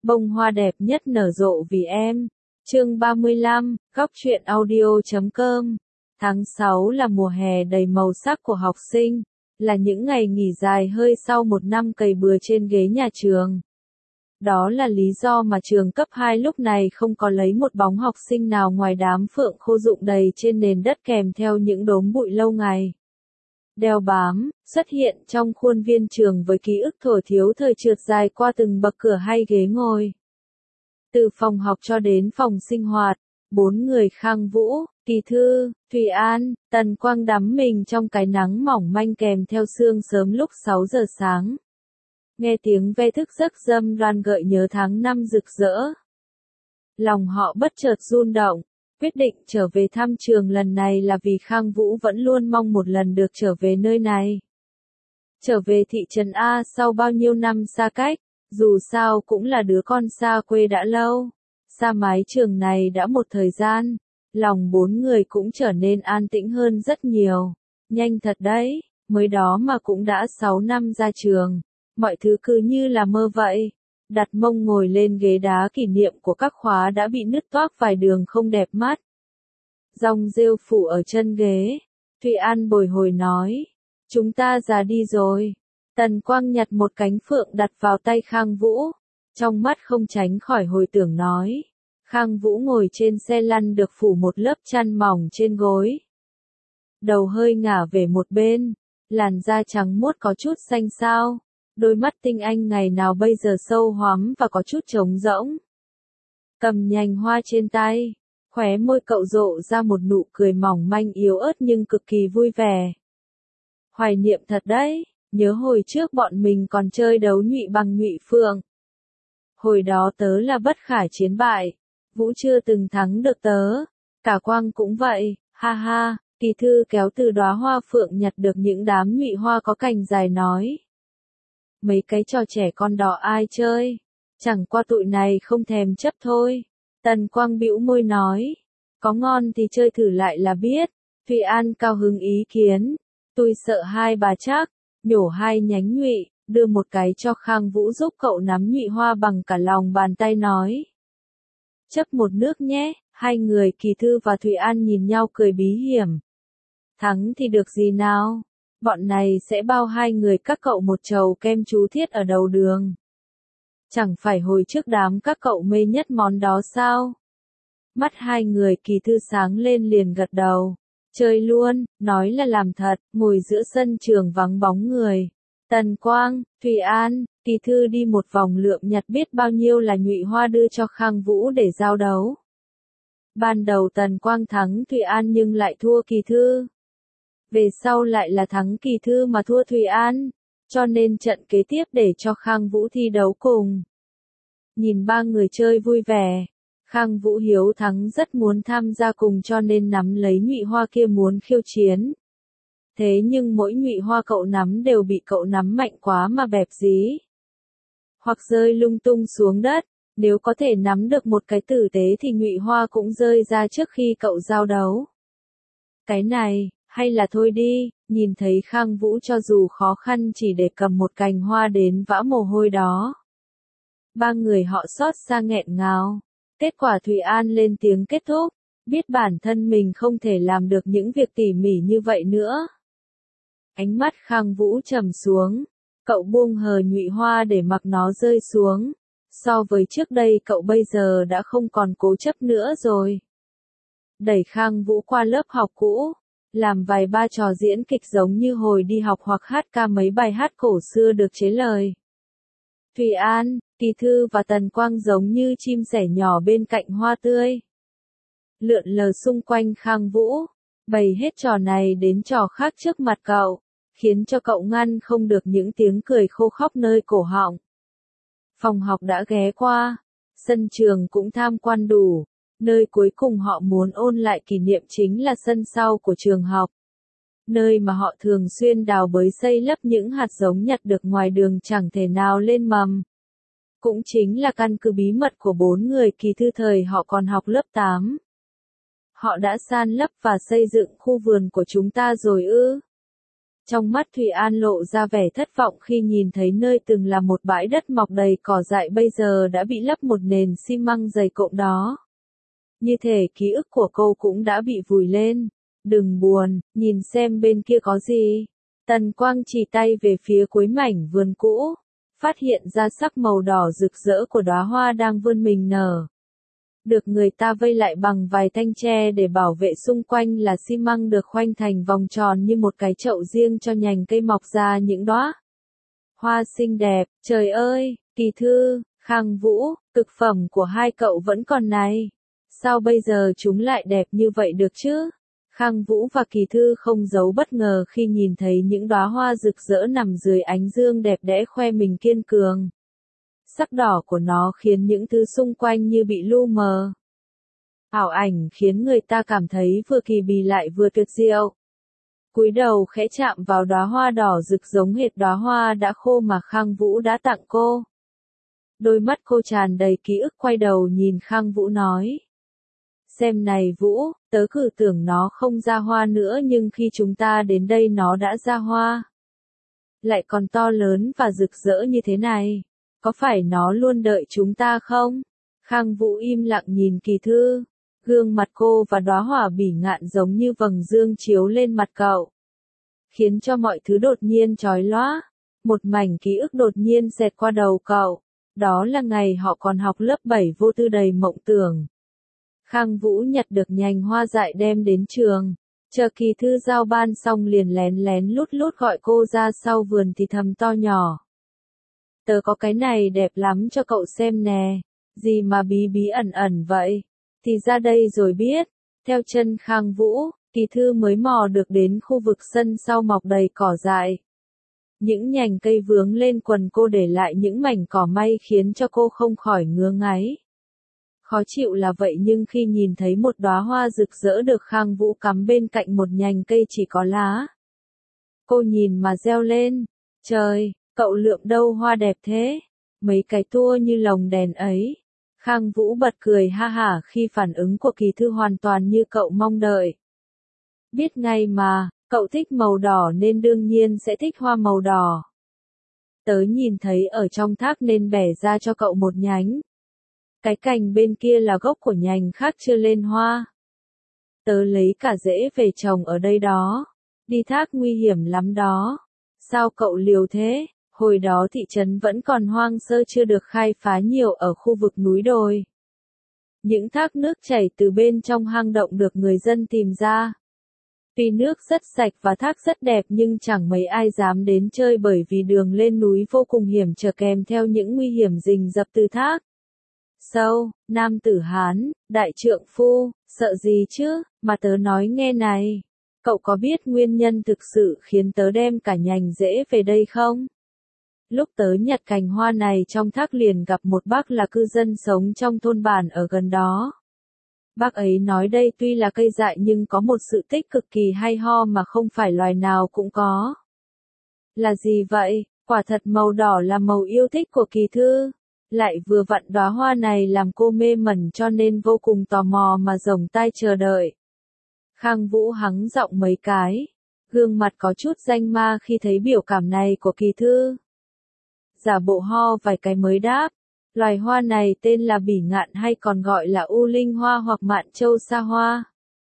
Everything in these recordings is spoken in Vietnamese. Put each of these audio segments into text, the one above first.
Bông hoa đẹp nhất nở rộ vì em. Chương 35, góc truyện audio.com. Tháng 6 là mùa hè đầy màu sắc của học sinh, là những ngày nghỉ dài hơi sau một năm cày bừa trên ghế nhà trường. Đó là lý do mà trường cấp 2 lúc này không có lấy một bóng học sinh nào ngoài đám phượng khô rụng đầy trên nền đất kèm theo những đốm bụi lâu ngày đeo bám, xuất hiện trong khuôn viên trường với ký ức thuở thiếu thời trượt dài qua từng bậc cửa hay ghế ngồi. Từ phòng học cho đến phòng sinh hoạt, 4 người Khang Vũ, Kỳ Thư, Thùy An, Tần Quang đắm mình trong cái nắng mỏng manh kèm theo sương sớm lúc 6 giờ sáng. Nghe tiếng ve thức giấc râm ran gợi nhớ tháng năm rực rỡ. Lòng họ bất chợt run động. Quyết định trở về thăm trường lần này là vì Khang Vũ vẫn luôn mong một lần được trở về nơi này. Trở về thị trấn A sau bao nhiêu năm xa cách, dù sao cũng là đứa con xa quê đã lâu. Xa mái trường này đã một thời gian, lòng 4 người cũng trở nên an tĩnh hơn rất nhiều. Nhanh thật đấy, mới đó mà cũng đã 6 năm ra trường, mọi thứ cứ như là mơ vậy. Đặt mông ngồi lên ghế đá kỷ niệm của các khóa đã bị nứt toác vài đường không đẹp mắt. Dòng rêu phủ ở chân ghế. Thùy An bồi hồi nói. Chúng ta già đi rồi. Tần Quang nhặt một cánh phượng đặt vào tay Khang Vũ. Trong mắt không tránh khỏi hồi tưởng nói. Khang Vũ ngồi trên xe lăn được phủ một lớp chăn mỏng trên gối. Đầu hơi ngả về một bên. Làn da trắng muốt có chút xanh xao. Đôi mắt tinh anh ngày nào bây giờ sâu hoắm và có chút trống rỗng. Cầm nhành hoa trên tay, khóe môi cậu rộ ra một nụ cười mỏng manh yếu ớt nhưng cực kỳ vui vẻ. Hoài niệm thật đấy, nhớ hồi trước bọn mình còn chơi đấu nhụy bằng nhụy phượng. Hồi đó tớ là bất khả chiến bại, Vũ chưa từng thắng được tớ, cả Quang cũng vậy, ha ha. Kỳ Thư kéo từ đóa hoa phượng nhặt được những đám nhụy hoa có cành dài nói. Mấy cái trò trẻ con đó ai chơi, chẳng qua tụi này không thèm chấp thôi. Tần Quang bĩu môi nói, có ngon thì chơi thử lại là biết. Thùy An cao hứng ý kiến, tôi sợ hai bà chắc, nhổ 2 nhánh nhụy, đưa một cái cho Khang Vũ giúp cậu nắm nhụy hoa bằng cả lòng bàn tay nói. Chấp một nước nhé, hai người Kỳ Thư và Thùy An nhìn nhau cười bí hiểm. Thắng thì được gì nào? Bọn này sẽ bao hai người các cậu một chầu kem chú thiết ở đầu đường. Chẳng phải hồi trước đám các cậu mê nhất món đó sao? Mắt hai người Kỳ Thư sáng lên liền gật đầu. Chơi luôn, nói là làm thật, ngồi giữa sân trường vắng bóng người. Tần Quang, Thùy An, Kỳ Thư đi một vòng lượm nhặt biết bao nhiêu là nhụy hoa đưa cho Khang Vũ để giao đấu. Ban đầu Tần Quang thắng Thùy An nhưng lại thua Kỳ Thư. Về sau lại là thắng Kỳ Thư mà thua Thùy An, cho nên trận kế tiếp để cho Khang Vũ thi đấu cùng. Nhìn ba người chơi vui vẻ, Khang Vũ hiếu thắng rất muốn tham gia cùng cho nên nắm lấy nhụy hoa kia muốn khiêu chiến. Thế nhưng mỗi nhụy hoa cậu nắm đều bị cậu nắm mạnh quá mà bẹp dí. Hoặc rơi lung tung xuống đất, nếu có thể nắm được một cái tử tế thì nhụy hoa cũng rơi ra trước khi cậu giao đấu. Cái này, hay là thôi đi, nhìn thấy Khang Vũ cho dù khó khăn chỉ để cầm một cành hoa đến vã mồ hôi đó. Ba người họ xót xa nghẹn ngào. Kết quả Thùy An lên tiếng kết thúc, biết bản thân mình không thể làm được những việc tỉ mỉ như vậy nữa. Ánh mắt Khang Vũ trầm xuống, cậu buông hờ nhụy hoa để mặc nó rơi xuống. So với trước đây cậu bây giờ đã không còn cố chấp nữa rồi. Đẩy Khang Vũ qua lớp học cũ. Làm vài ba trò diễn kịch giống như hồi đi học hoặc hát ca mấy bài hát cổ xưa được chế lời. Thùy An, Kỳ Thư và Tần Quang giống như chim sẻ nhỏ bên cạnh hoa tươi. Lượn lờ xung quanh Khang Vũ, bày hết trò này đến trò khác trước mặt cậu, khiến cho cậu ngăn không được những tiếng cười khô khóc nơi cổ họng. Phòng học đã ghé qua, sân trường cũng tham quan đủ. Nơi cuối cùng họ muốn ôn lại kỷ niệm chính là sân sau của trường học. Nơi mà họ thường xuyên đào bới xây lấp những hạt giống nhặt được ngoài đường chẳng thể nào lên mầm. Cũng chính là căn cứ bí mật của 4 người Kỳ Thư thời họ còn học lớp 8. Họ đã san lấp và xây dựng khu vườn của chúng ta rồi ư? Trong mắt Thủy An lộ ra vẻ thất vọng khi nhìn thấy nơi từng là một bãi đất mọc đầy cỏ dại bây giờ đã bị lấp một nền xi măng dày cộm đó. Như thể ký ức của cô cũng đã bị vùi lên. Đừng buồn, nhìn xem bên kia có gì. Tần Quang chỉ tay về phía cuối mảnh vườn cũ, phát hiện ra sắc màu đỏ rực rỡ của đóa hoa đang vươn mình nở. Được người ta vây lại bằng vài thanh tre để bảo vệ xung quanh là xi măng được khoanh thành vòng tròn như một cái chậu riêng cho nhành cây mọc ra những đóa hoa xinh đẹp. Trời ơi, Kỳ Thư, Khang Vũ, cực phẩm của hai cậu vẫn còn này. Sao bây giờ chúng lại đẹp như vậy được chứ? Khang Vũ và Kỳ Thư không giấu bất ngờ khi nhìn thấy những đóa hoa rực rỡ nằm dưới ánh dương đẹp đẽ khoe mình kiên cường. Sắc đỏ của nó khiến những thứ xung quanh như bị lu mờ. Ảo ảnh khiến người ta cảm thấy vừa kỳ bí lại vừa tuyệt diệu. Cúi đầu khẽ chạm vào đóa hoa đỏ rực giống hệt đóa hoa đã khô mà Khang Vũ đã tặng cô. Đôi mắt cô tràn đầy ký ức quay đầu nhìn Khang Vũ nói. Xem này Vũ, tớ cứ tưởng nó không ra hoa nữa nhưng khi chúng ta đến đây nó đã ra hoa. Lại còn to lớn và rực rỡ như thế này. Có phải nó luôn đợi chúng ta không? Khang Vũ im lặng nhìn Kỳ Thư. Gương mặt cô và đóa hoa bỉ ngạn giống như vầng dương chiếu lên mặt cậu. Khiến cho mọi thứ đột nhiên chói lóa. Một mảnh ký ức đột nhiên xẹt qua đầu cậu. Đó là ngày họ còn học lớp 7 vô tư đầy mộng tưởng. Khang Vũ nhặt được nhành hoa dại đem đến trường. Chờ Kỳ Thư giao ban xong liền lén lén lút lút gọi cô ra sau vườn thì thầm to nhỏ. Tớ có cái này đẹp lắm cho cậu xem nè. Gì mà bí bí ẩn ẩn vậy? Thì ra đây rồi biết. Theo chân Khang Vũ, Kỳ Thư mới mò được đến khu vực sân sau mọc đầy cỏ dại. Những nhành cây vướng lên quần cô để lại những mảnh cỏ may khiến cho cô không khỏi ngứa ngáy. Khó chịu là vậy nhưng khi nhìn thấy một đóa hoa rực rỡ được Khang Vũ cắm bên cạnh một nhành cây chỉ có lá. Cô nhìn mà reo lên. Trời, cậu lượm đâu hoa đẹp thế? Mấy cái tua như lồng đèn ấy. Khang Vũ bật cười ha hả khi phản ứng của Kỳ Thư hoàn toàn như cậu mong đợi. Biết ngay mà, cậu thích màu đỏ nên đương nhiên sẽ thích hoa màu đỏ. Tớ nhìn thấy ở trong thác nên bẻ ra cho cậu một nhánh. Cái cành bên kia là gốc của nhành khác chưa lên hoa. Tớ lấy cả rễ về trồng ở đây đó. Đi thác nguy hiểm lắm đó. Sao cậu liều thế? Hồi đó thị trấn vẫn còn hoang sơ chưa được khai phá nhiều ở khu vực núi đồi. Những thác nước chảy từ bên trong hang động được người dân tìm ra. Tuy nước rất sạch và thác rất đẹp nhưng chẳng mấy ai dám đến chơi bởi vì đường lên núi vô cùng hiểm trở kèm theo những nguy hiểm rình rập từ thác. Sâu, nam tử Hán, đại trượng phu, sợ gì chứ, mà tớ nói nghe này. Cậu có biết nguyên nhân thực sự khiến tớ đem cả nhành rễ về đây không? Lúc tớ nhặt cành hoa này trong thác liền gặp một bác là cư dân sống trong thôn bản ở gần đó. Bác ấy nói đây tuy là cây dại nhưng có một sự tích cực kỳ hay ho mà không phải loài nào cũng có. Là gì vậy? Quả thật màu đỏ là màu yêu thích của Kỳ Thư. Lại vừa vặn đóa hoa này làm cô mê mẩn cho nên vô cùng tò mò mà rồng tai chờ đợi. Khang Vũ hắng giọng mấy cái. Gương mặt có chút danh ma khi thấy biểu cảm này của Kỳ Thư. Giả bộ ho vài cái mới đáp. Loài hoa này tên là bỉ ngạn hay còn gọi là u linh hoa hoặc mạn châu sa hoa.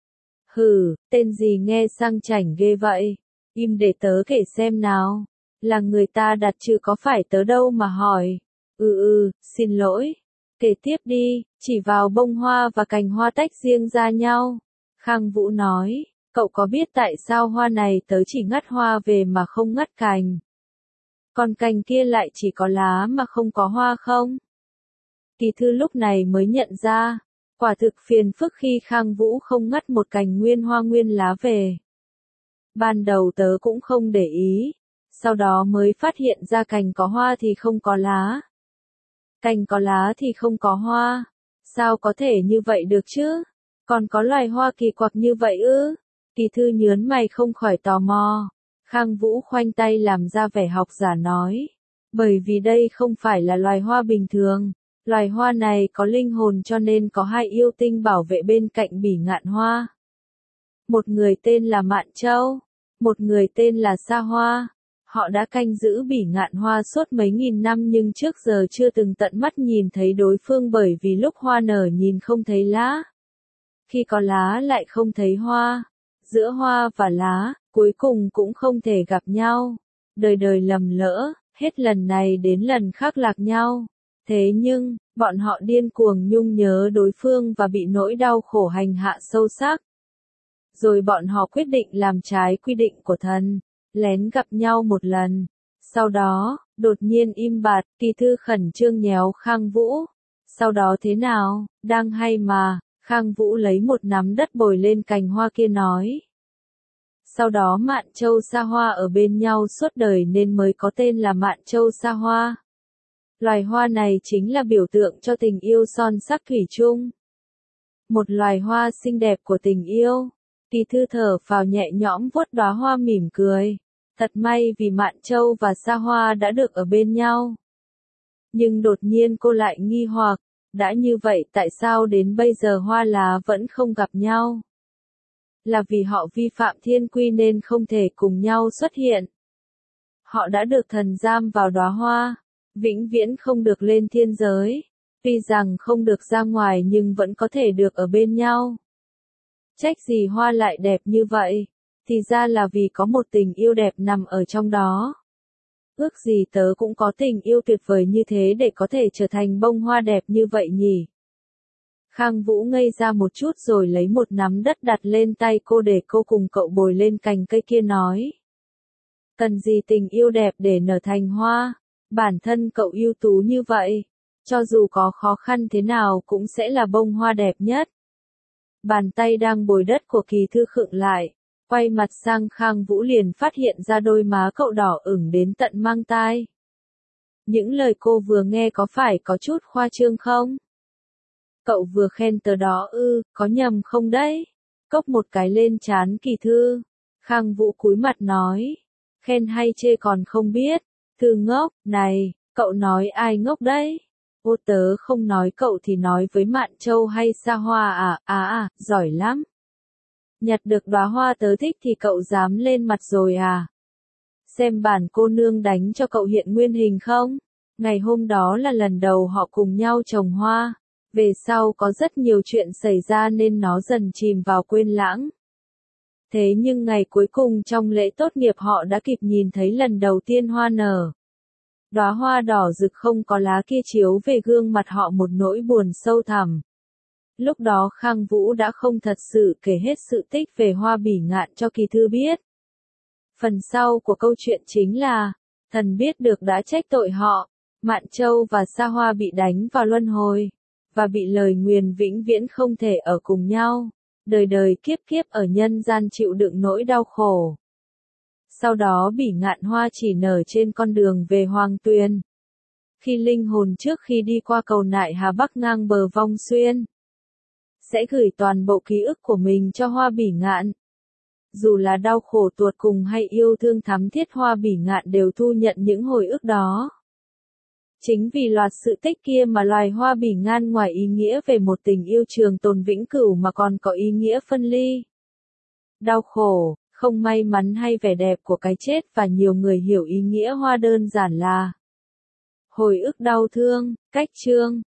Hừ, tên gì nghe sang chảnh ghê vậy. Im để tớ kể xem nào. Là người ta đặt chứ có phải tớ đâu mà hỏi. Xin lỗi. Kể tiếp đi, chỉ vào bông hoa và cành hoa tách riêng ra nhau. Khang Vũ nói, cậu có biết tại sao hoa này tớ chỉ ngắt hoa về mà không ngắt cành? Còn cành kia lại chỉ có lá mà không có hoa không? Kỳ Thư lúc này mới nhận ra, quả thực phiền phức khi Khang Vũ không ngắt một cành nguyên hoa nguyên lá về. Ban đầu tớ cũng không để ý, sau đó mới phát hiện ra cành có hoa thì không có lá. Cành có lá thì không có hoa. Sao có thể như vậy được chứ? Còn có loài hoa kỳ quặc như vậy ư? Kỳ Thư nhớn mày không khỏi tò mò. Khang Vũ khoanh tay làm ra vẻ học giả nói. Bởi vì đây không phải là loài hoa bình thường. Loài hoa này có linh hồn cho nên có hai yêu tinh bảo vệ bên cạnh bỉ ngạn hoa. Một người tên là Mạn Châu. Một người tên là Sa Hoa. Họ đã canh giữ Bỉ Ngạn Hoa suốt mấy nghìn năm nhưng trước giờ chưa từng tận mắt nhìn thấy đối phương bởi vì lúc hoa nở nhìn không thấy lá. Khi có lá lại không thấy hoa. Giữa hoa và lá, cuối cùng cũng không thể gặp nhau. Đời đời lầm lỡ, hết lần này đến lần khác lạc nhau. Thế nhưng, bọn họ điên cuồng nhung nhớ đối phương và bị nỗi đau khổ hành hạ sâu sắc. Rồi bọn họ quyết định làm trái quy định của thần, lén gặp nhau một lần. Sau đó, đột nhiên im bặt, Kỳ Thư khẩn trương nhéo Khang Vũ. Sau đó thế nào, đang hay mà, Khang Vũ lấy một nắm đất bồi lên cành hoa kia nói. Sau đó Mạn Châu Sa Hoa ở bên nhau suốt đời nên mới có tên là Mạn Châu Sa Hoa. Loài hoa này chính là biểu tượng cho tình yêu son sắc thủy chung. Một loài hoa xinh đẹp của tình yêu. Kỳ Thư thở phào nhẹ nhõm vuốt đóa hoa mỉm cười. Thật may vì Mạn Châu và Sa Hoa đã được ở bên nhau. Nhưng đột nhiên cô lại nghi hoặc, đã như vậy tại sao đến bây giờ hoa lá vẫn không gặp nhau? Là vì họ vi phạm thiên quy nên không thể cùng nhau xuất hiện. Họ đã được thần giam vào đóa hoa, vĩnh viễn không được lên thiên giới. Tuy rằng không được ra ngoài nhưng vẫn có thể được ở bên nhau. Trách gì hoa lại đẹp như vậy? Thì ra là vì có một tình yêu đẹp nằm ở trong đó. Ước gì tớ cũng có tình yêu tuyệt vời như thế để có thể trở thành bông hoa đẹp như vậy nhỉ? Khang Vũ ngây ra một chút rồi lấy một nắm đất đặt lên tay cô để cô cùng cậu bồi lên cành cây kia nói. Cần gì tình yêu đẹp để nở thành hoa? Bản thân cậu ưu tú như vậy, cho dù có khó khăn thế nào cũng sẽ là bông hoa đẹp nhất. Bàn tay đang bồi đất của Kỳ Thư khựng lại, quay mặt sang Khang Vũ liền phát hiện ra đôi má cậu đỏ ửng đến tận mang tai. Những lời cô vừa nghe có phải có chút khoa trương không? Cậu vừa khen tớ đó ư, có nhầm không đấy? Cốc một cái lên trán Kỳ Thư. Khang Vũ cúi mặt nói. Khen hay chê còn không biết. Thư ngốc, này, cậu nói ai ngốc đấy? Ô tớ không nói cậu thì nói với Mạn Châu hay Sa Hoa à, giỏi lắm. Nhặt được đóa hoa tớ thích thì cậu dám lên mặt rồi à? Xem bản cô nương đánh cho cậu hiện nguyên hình không? Ngày hôm đó là lần đầu họ cùng nhau trồng hoa. Về sau có rất nhiều chuyện xảy ra nên nó dần chìm vào quên lãng. Thế nhưng ngày cuối cùng trong lễ tốt nghiệp họ đã kịp nhìn thấy lần đầu tiên hoa nở. Đóa hoa đỏ rực không có lá kia chiếu về gương mặt họ một nỗi buồn sâu thẳm. Lúc đó Khang Vũ đã không thật sự kể hết sự tích về hoa bỉ ngạn cho Kỳ Thư biết. Phần sau của câu chuyện chính là, thần biết được đã trách tội họ, Mạn Châu và Sa Hoa bị đánh vào luân hồi, và bị lời nguyền vĩnh viễn không thể ở cùng nhau, đời đời kiếp kiếp ở nhân gian chịu đựng nỗi đau khổ. Sau đó bỉ ngạn hoa chỉ nở trên con đường về Hoàng Tuyền. Khi linh hồn trước khi đi qua cầu Nại Hà Bắc ngang bờ Vong Xuyên, sẽ gửi toàn bộ ký ức của mình cho hoa bỉ ngạn. Dù là đau khổ tột cùng hay yêu thương thắm thiết hoa bỉ ngạn đều thu nhận những hồi ức đó. Chính vì loạt sự tích kia mà loài hoa bỉ ngạn ngoài ý nghĩa về một tình yêu trường tồn vĩnh cửu mà còn có ý nghĩa phân ly. Đau khổ, không may mắn hay vẻ đẹp của cái chết và nhiều người hiểu ý nghĩa hoa đơn giản là hồi ức đau thương, cách chương.